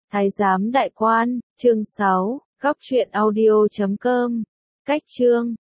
Thái giám đại quan, chương 6, góc truyện audio.com. Cách chương